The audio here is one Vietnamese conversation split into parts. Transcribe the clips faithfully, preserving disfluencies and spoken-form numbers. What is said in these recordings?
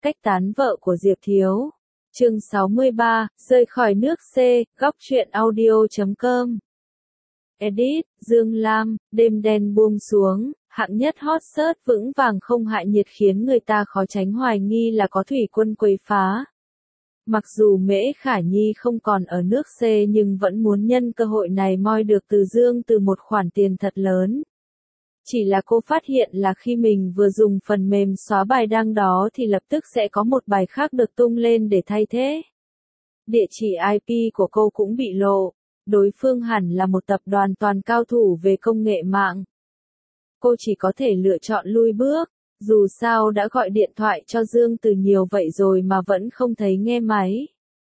cách tán vợ của Diệp Thiếu. Chương sáu mươi ba, rơi khỏi nước C, góc truyện audio chấm com. Edit, Dương Lam, đêm đen buông xuống, hạng nhất hot search vững vàng không hại nhiệt khiến người ta khó tránh hoài nghi là có thủy quân quấy phá. Mặc dù Mễ Khả Nhi không còn ở nước C nhưng vẫn muốn nhân cơ hội này moi được từ Dương Từ một khoản tiền thật lớn. Chỉ là cô phát hiện là khi mình vừa dùng phần mềm xóa bài đăng đó thì lập tức sẽ có một bài khác được tung lên để thay thế. Địa chỉ i pê của cô cũng bị lộ. Đối phương hẳn là một tập đoàn toàn cao thủ về công nghệ mạng. Cô chỉ có thể lựa chọn lui bước, dù sao đã gọi điện thoại cho Dương Từ nhiều vậy rồi mà vẫn không thấy nghe máy.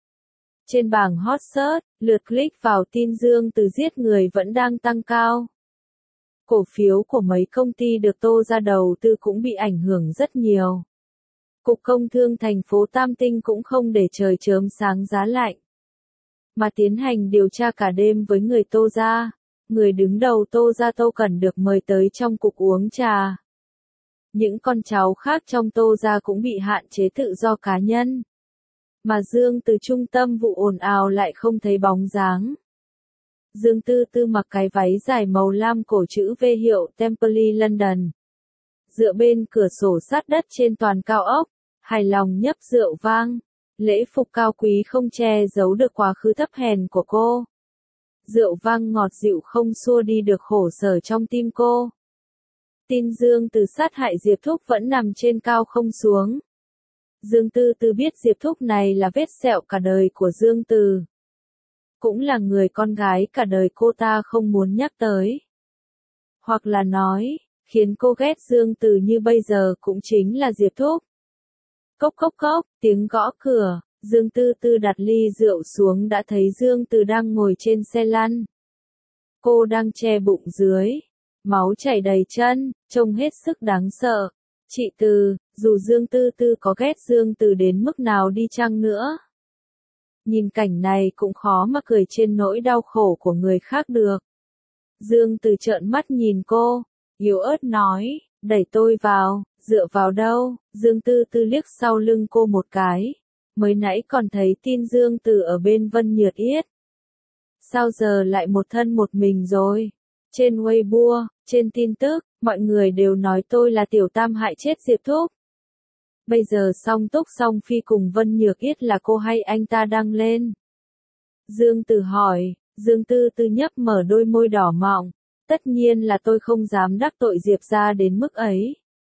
Trên bảng hot search, lượt click vào tin Dương Từ giết người vẫn đang tăng cao. Cổ phiếu của mấy công ty được tô ra đầu tư cũng bị ảnh hưởng rất nhiều. Cục Công Thương thành phố Tam Tinh cũng không để trời chớm sáng giá lạnh, mà tiến hành điều tra cả đêm với người Tô gia. Người đứng đầu Tô gia Tô Cẩn được mời tới trong cục uống trà. Những con cháu khác trong Tô gia cũng bị hạn chế tự do cá nhân. Mà Dương Từ trung tâm vụ ồn ào lại không thấy bóng dáng. Dương Tư Tư mặc cái váy dài màu lam cổ chữ V hiệu Temple London. Dựa bên cửa sổ sát đất trên toàn cao ốc, hài lòng nhấp rượu vang. Lễ phục cao quý không che giấu được quá khứ thấp hèn của cô. Rượu vang ngọt dịu không xua đi được khổ sở trong tim cô. Tin Dương Từ sát hại Diệp Thúc vẫn nằm trên cao không xuống. Dương Tư Tư biết Diệp Thúc này là vết sẹo cả đời của Dương Từ. Cũng là người con gái cả đời cô ta không muốn nhắc tới. Hoặc là nói, khiến cô ghét Dương Từ như bây giờ cũng chính là Diệp Thúc. Cốc cốc cốc, tiếng gõ cửa, Dương Tư Tư đặt ly rượu xuống đã thấy Dương Từ đang ngồi trên xe lăn. Cô đang che bụng dưới, máu chảy đầy chân, trông hết sức đáng sợ. Chị Từ, dù Dương Tư Tư có ghét Dương Từ đến mức nào đi chăng nữa, nhìn cảnh này cũng khó mà cười trên nỗi đau khổ của người khác được. Dương Từ trợn mắt nhìn cô, yếu ớt nói, đẩy tôi vào. Dựa vào đâu? Dương Tư Tư liếc sau lưng cô một cái. Mới nãy còn thấy tin Dương Từ ở bên Vân Nhược Yết. Sao giờ lại một thân một mình rồi? Trên Weibo, trên tin tức, mọi người đều nói tôi là tiểu tam hại chết Diệp Thúc. Bây giờ Song Túc Song Phi cùng Vân Nhược Yết là cô hay anh ta đăng lên? Dương Từ hỏi. Dương Tư Tư nhấp mở đôi môi đỏ mọng. Tất nhiên là tôi không dám đắc tội Diệp gia đến mức ấy.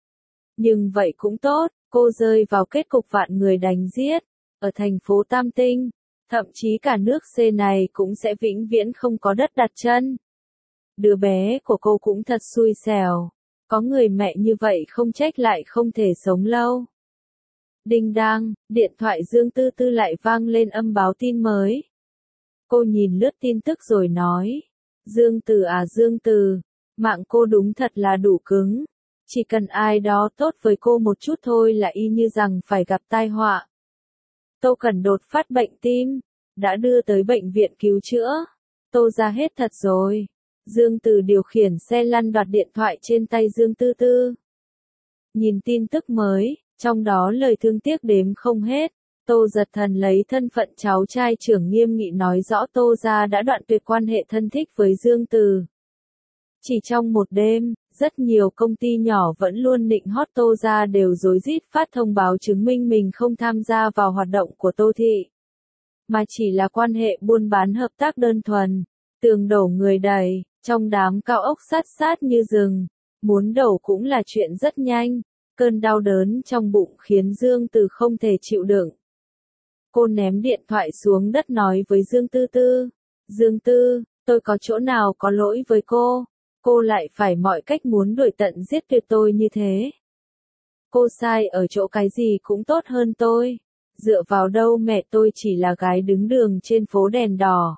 Nhưng vậy cũng tốt, cô rơi vào kết cục vạn người đánh giết, ở thành phố Tam Tinh, thậm chí cả nước C này cũng sẽ vĩnh viễn không có đất đặt chân. Đứa bé của cô cũng thật xui xẻo, có người mẹ như vậy không trách lại không thể sống lâu. Đinh đang, điện thoại Dương Tư Tư lại vang lên âm báo tin mới. Cô nhìn lướt tin tức rồi nói, Dương Từ à Dương Từ, mạng cô đúng thật là đủ cứng. Chỉ cần ai đó tốt với cô một chút thôi là y như rằng phải gặp tai họa. Tô Cẩn đột phát bệnh tim, đã đưa tới bệnh viện cứu chữa. Tô ra hết thật rồi. Dương Từ điều khiển xe lăn đoạt điện thoại trên tay Dương Tư Tư. Nhìn tin tức mới, trong đó lời thương tiếc đếm không hết. Tô Giật Thần lấy thân phận cháu trai trưởng nghiêm nghị nói rõ Tô gia đã đoạn tuyệt quan hệ thân thích với Dương Từ. Chỉ trong một đêm, rất nhiều công ty nhỏ vẫn luôn nịnh hót Tô gia đều rối rít phát thông báo chứng minh mình không tham gia vào hoạt động của Tô thị, mà chỉ là quan hệ buôn bán hợp tác đơn thuần. Tường đổ người đầy, trong đám cao ốc sát sát như rừng, muốn đổ cũng là chuyện rất nhanh. Cơn đau đớn trong bụng khiến Dương Từ không thể chịu đựng. Cô ném điện thoại xuống đất nói với Dương Tư Tư, Dương Tư, tôi có chỗ nào có lỗi với cô? Cô lại phải mọi cách muốn đuổi tận giết tuyệt tôi như thế. Cô sai ở chỗ cái gì cũng tốt hơn tôi. Dựa vào đâu mẹ tôi chỉ là gái đứng đường trên phố đèn đỏ.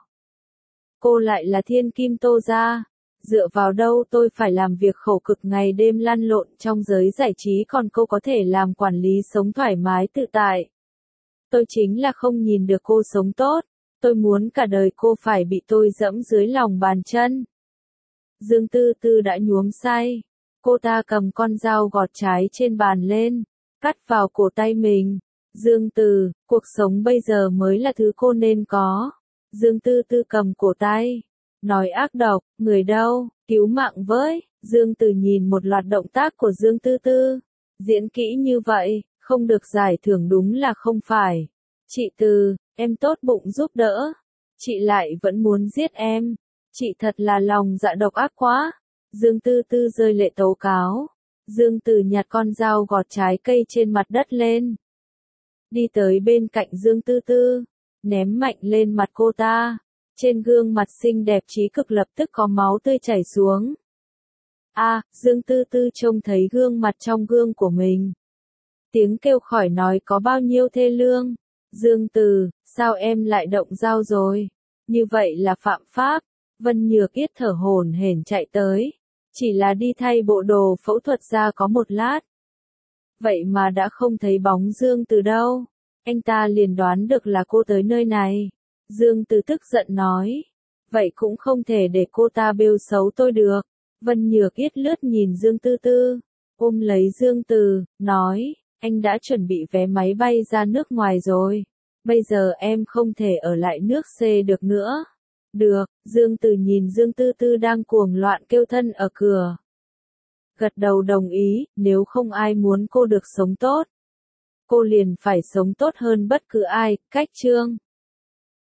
Cô lại là thiên kim Tô gia. Dựa vào đâu tôi phải làm việc khổ cực ngày đêm lăn lộn trong giới giải trí còn cô có thể làm quản lý sống thoải mái tự tại. Tôi chính là không nhìn được cô sống tốt. Tôi muốn cả đời cô phải bị tôi dẫm dưới lòng bàn chân. Dương Tư Tư đã nhuốm say. Cô ta cầm con dao gọt trái trên bàn lên. cắt vào cổ tay mình. Dương Từ, cuộc sống bây giờ mới là thứ cô nên có. Dương Tư Tư cầm cổ tay. Nói ác độc, người đâu, cứu mạng với. Dương Từ nhìn một loạt động tác của Dương Tư Tư. Diễn kỹ như vậy, không được giải thưởng đúng là không phải. Chị Từ, em tốt bụng giúp đỡ. Chị lại vẫn muốn giết em. Chị thật là lòng dạ độc ác quá. Dương Tư Tư rơi lệ tố cáo. Dương Từ nhặt con dao gọt trái cây trên mặt đất lên. Đi tới bên cạnh Dương Tư Tư. Ném mạnh lên mặt cô ta. Trên gương mặt xinh đẹp trí cực lập tức có máu tươi chảy xuống. A, à, Dương Tư Tư trông thấy gương mặt trong gương của mình. Tiếng kêu khỏi nói có bao nhiêu thê lương. Dương Từ, sao em lại động dao rồi? Như vậy là phạm pháp. Vân Nhược Yết thở hổn hển chạy tới. Chỉ là đi thay bộ đồ phẫu thuật ra có một lát. Vậy mà đã không thấy bóng Dương Từ đâu. Anh ta liền đoán được là cô tới nơi này. Dương Từ tức giận nói. Vậy cũng không thể để cô ta bêu xấu tôi được. Vân Nhược Yết lướt nhìn Dương Tư Tư. Ôm lấy Dương Từ, nói. Anh đã chuẩn bị vé máy bay ra nước ngoài rồi. Bây giờ em không thể ở lại nước C được nữa. Được, Dương Từ nhìn Dương Tư Tư đang cuồng loạn kêu thân ở cửa. Gật đầu đồng ý, nếu không ai muốn cô được sống tốt. Cô liền phải sống tốt hơn bất cứ ai, cách chương.